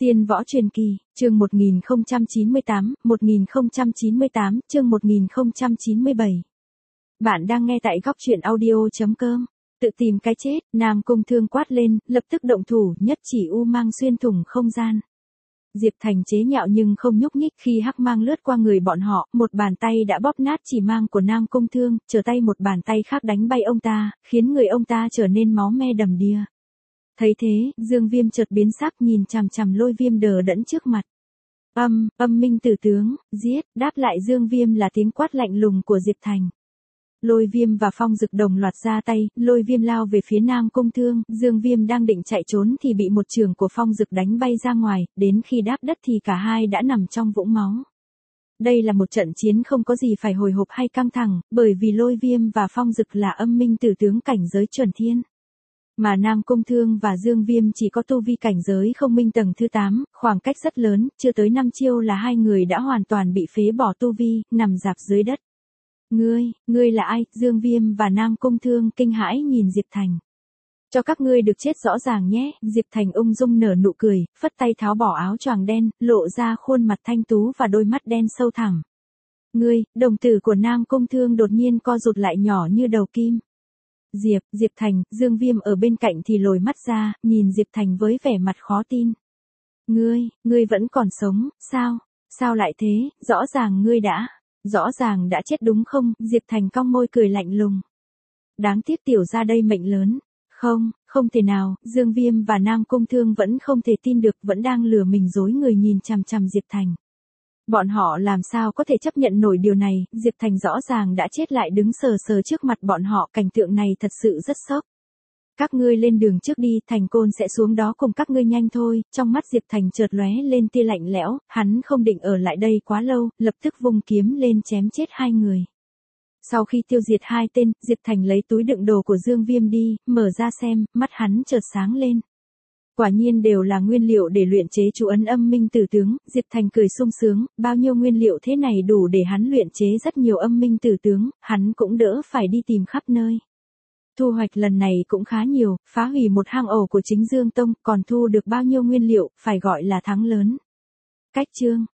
Tiên võ truyền kỳ, chương 1098, chương 1097. Bạn đang nghe tại góc truyện audio.com. Tự tìm cái chết, Nam Cung Thương quát lên, lập tức động thủ, nhất chỉ u mang xuyên thủng không gian. Diệp Thành chế nhạo nhưng không nhúc nhích, khi hắc mang lướt qua người bọn họ, một bàn tay đã bóp nát chỉ mang của Nam Cung Thương, trở tay một bàn tay khác đánh bay ông ta, khiến người ông ta trở nên máu me đầm đìa. Thấy thế, Dương Viêm chợt biến sắc, nhìn chằm chằm Lôi Viêm đờ đẫn trước mặt. Âm minh tử tướng, giết, đáp lại Dương Viêm là tiếng quát lạnh lùng của Diệp Thành. Lôi Viêm và Phong Dực đồng loạt ra tay, Lôi Viêm lao về phía Nam Cung Thương, Dương Viêm đang định chạy trốn thì bị một chưởng của Phong Dực đánh bay ra ngoài, đến khi đáp đất thì cả hai đã nằm trong vũng máu. Đây là một trận chiến không có gì phải hồi hộp hay căng thẳng, bởi vì Lôi Viêm và Phong Dực là âm minh tử tướng cảnh giới chuẩn thiên. Mà Nam Cung Thương và Dương Viêm chỉ có tu vi cảnh giới không minh tầng thứ 8, khoảng cách rất lớn, chưa tới 5 chiêu là hai người đã hoàn toàn bị phế bỏ tu vi, nằm rạp dưới đất. Ngươi là ai? Dương Viêm và Nam Cung Thương kinh hãi nhìn Diệp Thành. Cho các ngươi được chết rõ ràng nhé, Diệp Thành ung dung nở nụ cười, phất tay tháo bỏ áo choàng đen, lộ ra khuôn mặt thanh tú và đôi mắt đen sâu thẳm. Ngươi, đồng tử của Nam Cung Thương đột nhiên co rụt lại nhỏ như đầu kim. Diệp Thành, Dương Viêm ở bên cạnh thì lồi mắt ra, nhìn Diệp Thành với vẻ mặt khó tin. Ngươi vẫn còn sống, sao lại thế, rõ ràng đã chết đúng không, Diệp Thành cong môi cười lạnh lùng. Đáng tiếc tiểu ra đây mệnh lớn, không thể nào, Dương Viêm và Nam Cung Thương vẫn không thể tin được, vẫn đang lừa mình dối người nhìn chằm chằm Diệp Thành. Bọn họ làm sao có thể chấp nhận nổi điều này, Diệp Thành rõ ràng đã chết lại đứng sờ sờ trước mặt bọn họ, cảnh tượng này thật sự rất sốc. Các ngươi lên đường trước đi, Thành Côn sẽ xuống đó cùng các ngươi nhanh thôi, trong mắt Diệp Thành chợt lóe lên tia lạnh lẽo, hắn không định ở lại đây quá lâu, lập tức vung kiếm lên chém chết hai người. Sau khi tiêu diệt hai tên, Diệp Thành lấy túi đựng đồ của Dương Viêm đi, mở ra xem, mắt hắn chợt sáng lên. Quả nhiên đều là nguyên liệu để luyện chế chú ấn âm minh tử tướng, Diệp Thành cười sung sướng, bao nhiêu nguyên liệu thế này đủ để hắn luyện chế rất nhiều âm minh tử tướng, hắn cũng đỡ phải đi tìm khắp nơi. Thu hoạch lần này cũng khá nhiều, phá hủy một hang ổ của chính Dương Tông, còn thu được bao nhiêu nguyên liệu, phải gọi là thắng lớn. Cách chương,